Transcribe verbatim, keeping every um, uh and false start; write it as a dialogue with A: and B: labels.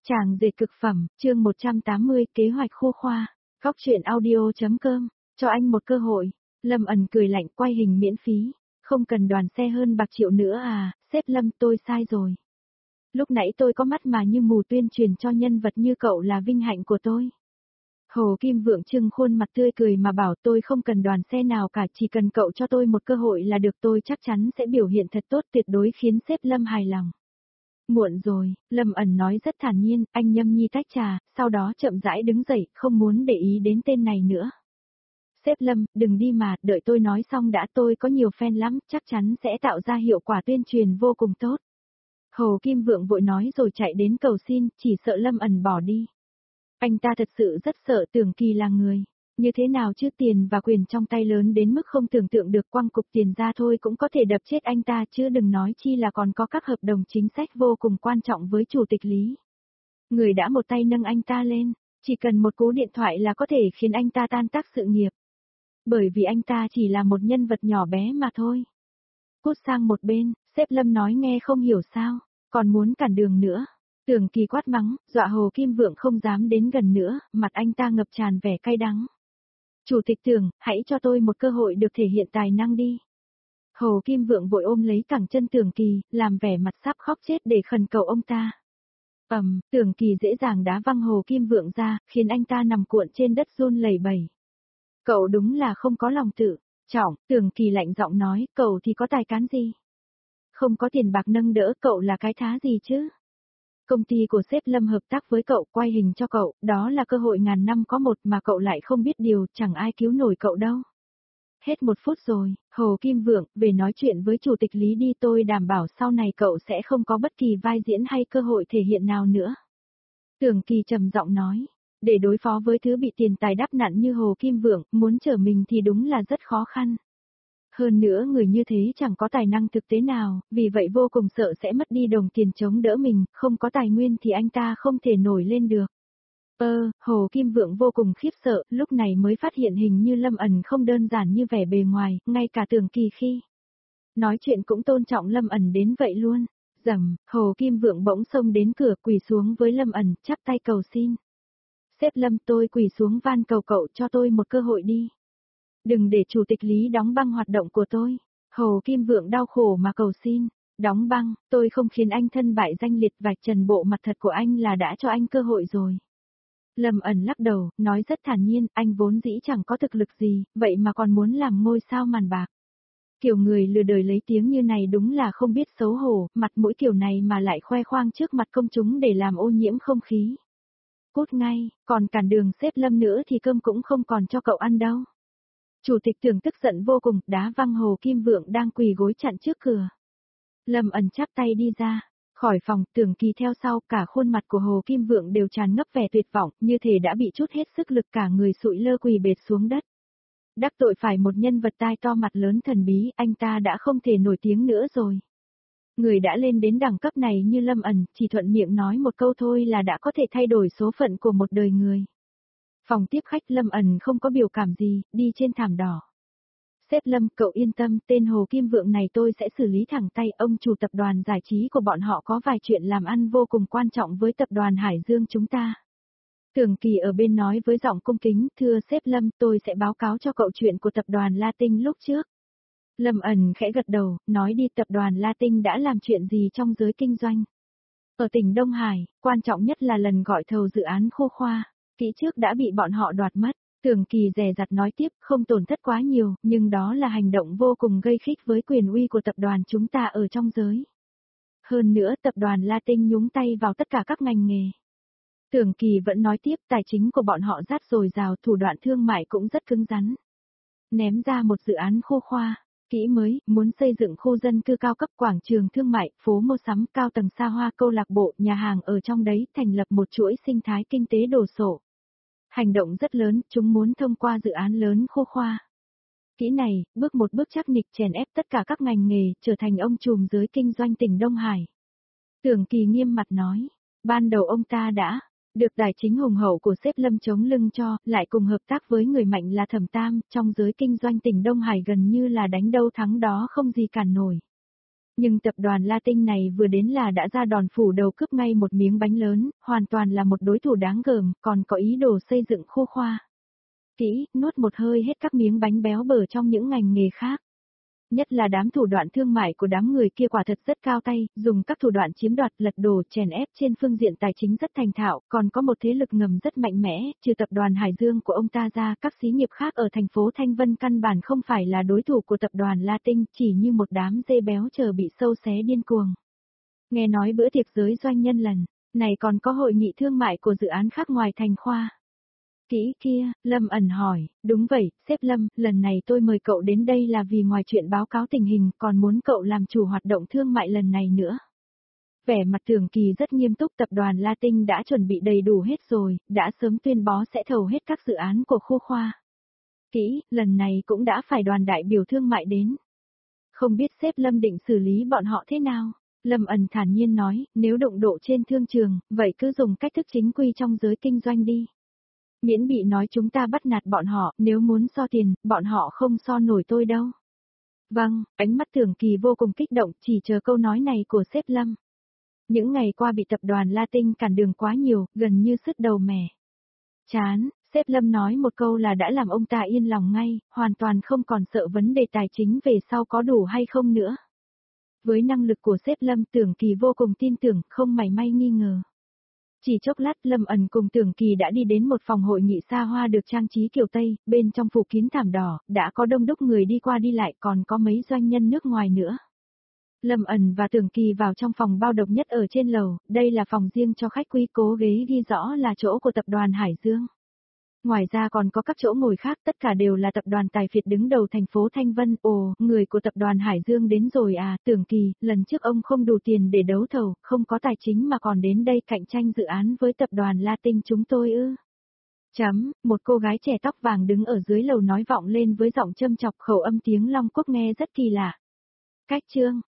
A: Chàng dệt cực phẩm, chương một trăm tám mươi, kế hoạch khô khoa. Góc truyện audio.com, cho anh một cơ hội. Lâm ẩn cười lạnh, quay hình miễn phí. Không cần đoàn xe hơn bạc triệu nữa à, sếp Lâm, tôi sai rồi. Lúc nãy tôi có mắt mà như mù, tuyên truyền cho nhân vật như cậu là vinh hạnh của tôi. Hồ Kim Vượng trưng khuôn mặt tươi cười mà bảo, tôi không cần đoàn xe nào cả, chỉ cần cậu cho tôi một cơ hội là được, tôi chắc chắn sẽ biểu hiện thật tốt, tuyệt đối khiến sếp Lâm hài lòng. Muộn rồi, Lâm ẩn nói rất thản nhiên, anh nhâm nhi tách trà, sau đó chậm rãi đứng dậy, không muốn để ý đến tên này nữa. Sếp Lâm, đừng đi mà, đợi tôi nói xong đã, tôi có nhiều fan lắm, chắc chắn sẽ tạo ra hiệu quả tuyên truyền vô cùng tốt. Hồ Kim Vượng vội nói rồi chạy đến cầu xin, chỉ sợ Lâm ẩn bỏ đi. Anh ta thật sự rất sợ Tưởng Kỳ là người. Như thế nào chứ, tiền và quyền trong tay lớn đến mức không tưởng tượng được, quăng cục tiền ra thôi cũng có thể đập chết anh ta, chứ đừng nói chi là còn có các hợp đồng chính sách vô cùng quan trọng với chủ tịch Lý. Người đã một tay nâng anh ta lên, chỉ cần một cú điện thoại là có thể khiến anh ta tan tác sự nghiệp. Bởi vì anh ta chỉ là một nhân vật nhỏ bé mà thôi. Cút sang một bên, sếp Lâm nói nghe không hiểu sao, còn muốn cản đường nữa. Tưởng Kỳ quát mắng, dọa Hồ Kim Vượng không dám đến gần nữa, mặt anh ta ngập tràn vẻ cay đắng. Chủ tịch Tưởng, hãy cho tôi một cơ hội được thể hiện tài năng đi. Hồ Kim Vượng vội ôm lấy cẳng chân Tưởng Kỳ, làm vẻ mặt sắp khóc chết để khẩn cầu ông ta. Ầm, um, Tưởng Kỳ dễ dàng đá văng Hồ Kim Vượng ra, khiến anh ta nằm cuộn trên đất run lẩy bẩy. Cậu đúng là không có lòng tự trọng, Tưởng Kỳ lạnh giọng nói, cậu thì có tài cán gì? Không có tiền bạc nâng đỡ, cậu là cái thá gì chứ? Công ty của sếp Lâm hợp tác với cậu, quay hình cho cậu, đó là cơ hội ngàn năm có một mà cậu lại không biết điều, chẳng ai cứu nổi cậu đâu. Hết một phút rồi, Hồ Kim Vượng, về nói chuyện với chủ tịch Lý đi, tôi đảm bảo sau này cậu sẽ không có bất kỳ vai diễn hay cơ hội thể hiện nào nữa. Tưởng Kỳ trầm giọng nói, để đối phó với thứ bị tiền tài đắp nặn như Hồ Kim Vượng, muốn trở mình thì đúng là rất khó khăn. Hơn nữa người như thế chẳng có tài năng thực tế nào, vì vậy vô cùng sợ sẽ mất đi đồng tiền chống đỡ mình, không có tài nguyên thì anh ta không thể nổi lên được. Ơ, Hồ Kim Vượng vô cùng khiếp sợ, lúc này mới phát hiện hình như Lâm ẩn không đơn giản như vẻ bề ngoài, ngay cả Tưởng Kỳ khi nói chuyện cũng tôn trọng Lâm ẩn đến vậy luôn. Rầm, Hồ Kim Vượng bỗng xông đến cửa, quỳ xuống với Lâm ẩn, chắp tay cầu xin. Sếp Lâm, tôi quỳ xuống van cầu cậu cho tôi một cơ hội đi. Đừng để chủ tịch Lý đóng băng hoạt động của tôi. Hồ Kim Vượng đau khổ mà cầu xin. Đóng băng, tôi không khiến anh thân bại danh liệt, vạch trần bộ mặt thật của anh là đã cho anh cơ hội rồi. Lâm ẩn lắc đầu, nói rất thản nhiên, anh vốn dĩ chẳng có thực lực gì, vậy mà còn muốn làm ngôi sao màn bạc. Kiểu người lừa đời lấy tiếng như này đúng là không biết xấu hổ, mặt mũi kiểu này mà lại khoe khoang trước mặt công chúng để làm ô nhiễm không khí. Cút ngay, còn cản đường sếp Lâm nữa thì cơm cũng không còn cho cậu ăn đâu. Chủ tịch Tưởng tức giận vô cùng, đá văng Hồ Kim Vượng đang quỳ gối chặn trước cửa. Lâm ẩn chắp tay đi ra, khỏi phòng, Tưởng Kỳ theo sau, cả khuôn mặt của Hồ Kim Vượng đều tràn ngập vẻ tuyệt vọng, như thể đã bị trút hết sức lực, cả người sụi lơ quỳ bệt xuống đất. Đắc tội phải một nhân vật tai to mặt lớn thần bí, anh ta đã không thể nổi tiếng nữa rồi. Người đã lên đến đẳng cấp này như Lâm ẩn, chỉ thuận miệng nói một câu thôi là đã có thể thay đổi số phận của một đời người. Phòng tiếp khách, Lâm ẩn không có biểu cảm gì, đi trên thảm đỏ. Sếp Lâm, cậu yên tâm, tên Hồ Kim Vượng này tôi sẽ xử lý thẳng tay, ông chủ tập đoàn giải trí của bọn họ có vài chuyện làm ăn vô cùng quan trọng với tập đoàn Hải Dương chúng ta. Tưởng Kỳ ở bên nói với giọng cung kính, thưa sếp Lâm, tôi sẽ báo cáo cho cậu chuyện của tập đoàn La Tinh lúc trước. Lâm ẩn khẽ gật đầu, nói đi, tập đoàn La Tinh đã làm chuyện gì trong giới kinh doanh? Ở tỉnh Đông Hải, quan trọng nhất là lần gọi thầu dự án khu khoa, kỹ trước đã bị bọn họ đoạt mất. Tưởng Kỳ dè dặt nói tiếp, không tổn thất quá nhiều, nhưng đó là hành động vô cùng gây khích với quyền uy của tập đoàn chúng ta ở trong giới. Hơn nữa, tập đoàn La Tinh nhúng tay vào tất cả các ngành nghề. Tưởng Kỳ vẫn nói tiếp, tài chính của bọn họ rất dồi dào, thủ đoạn thương mại cũng rất cứng rắn. Ném ra một dự án khu khoa, kỹ mới, muốn xây dựng khu dân cư cao cấp, quảng trường thương mại, phố mua sắm, cao tầng xa hoa, câu lạc bộ, nhà hàng ở trong đấy, thành lập một chuỗi sinh thái kinh tế đồ sộ. Hành động rất lớn, chúng muốn thông qua dự án lớn khu khoa. Kỹ này, bước một bước chắc nịch chèn ép tất cả các ngành nghề, trở thành ông trùm giới kinh doanh tỉnh Đông Hải. Tưởng Kỳ nghiêm mặt nói, ban đầu ông ta đã được tài chính hùng hậu của sếp Lâm chống lưng cho, lại cùng hợp tác với người mạnh là Thẩm Tam, trong giới kinh doanh tỉnh Đông Hải gần như là đánh đâu thắng đó không gì cản nổi. Nhưng tập đoàn Latin này vừa đến là đã ra đòn phủ đầu cướp ngay một miếng bánh lớn, hoàn toàn là một đối thủ đáng gờm, còn có ý đồ xây dựng khu khoa. Kỹ, nuốt một hơi hết các miếng bánh béo bở trong những ngành nghề khác. Nhất là đám thủ đoạn thương mại của đám người kia quả thật rất cao tay, dùng các thủ đoạn chiếm đoạt, lật đổ, chèn ép trên phương diện tài chính rất thành thạo, còn có một thế lực ngầm rất mạnh mẽ, trừ tập đoàn Hải Dương của ông ta ra, các xí nghiệp khác ở thành phố Thanh Vân căn bản không phải là đối thủ của tập đoàn Latin, chỉ như một đám dê béo chờ bị sâu xé điên cuồng. Nghe nói bữa tiệc giới doanh nhân lần này còn có hội nghị thương mại của dự án khác ngoài thành khoa. Kỹ kia, Lâm ẩn hỏi, đúng vậy, sếp Lâm, lần này tôi mời cậu đến đây là vì ngoài chuyện báo cáo tình hình còn muốn cậu làm chủ hoạt động thương mại lần này nữa. Vẻ mặt Tưởng Kỳ rất nghiêm túc, tập đoàn Latin đã chuẩn bị đầy đủ hết rồi, đã sớm tuyên bố sẽ thầu hết các dự án của khu khoa. Kỹ, lần này cũng đã phải đoàn đại biểu thương mại đến. Không biết sếp Lâm định xử lý bọn họ thế nào? Lâm ẩn thản nhiên nói, nếu động độ trên thương trường, vậy cứ dùng cách thức chính quy trong giới kinh doanh đi. Miễn bị nói chúng ta bắt nạt bọn họ, nếu muốn so tiền, bọn họ không so nổi tôi đâu. Vâng, ánh mắt Tưởng Kỳ vô cùng kích động, chỉ chờ câu nói này của sếp Lâm. Những ngày qua bị tập đoàn Latin cản đường quá nhiều, gần như sứt đầu mẻ. Chán, sếp Lâm nói một câu là đã làm ông ta yên lòng ngay, hoàn toàn không còn sợ vấn đề tài chính về sau có đủ hay không nữa. Với năng lực của sếp Lâm, Tưởng Kỳ vô cùng tin tưởng, không mảy may nghi ngờ. Chỉ chốc lát Lâm ẩn cùng Tưởng Kỳ đã đi đến một phòng hội nghị xa hoa được trang trí kiểu Tây, bên trong phủ kín thảm đỏ, đã có đông đúc người đi qua đi lại, còn có mấy doanh nhân nước ngoài nữa. Lâm ẩn và Tưởng Kỳ vào trong phòng bao độc nhất ở trên lầu, đây là phòng riêng cho khách quý, cố ghế ghi rõ là chỗ của tập đoàn Hải Dương. Ngoài ra còn có các chỗ ngồi khác, tất cả đều là tập đoàn tài phiệt đứng đầu thành phố Thanh Vân. Ồ, người của tập đoàn Hải Dương đến rồi à, Tưởng Kỳ, lần trước ông không đủ tiền để đấu thầu, không có tài chính mà còn đến đây cạnh tranh dự án với tập đoàn Latin chúng tôi ư. Chấm, một cô gái trẻ tóc vàng đứng ở dưới lầu nói vọng lên với giọng châm chọc, khẩu âm tiếng Long Quốc nghe rất kỳ lạ. Cách chương,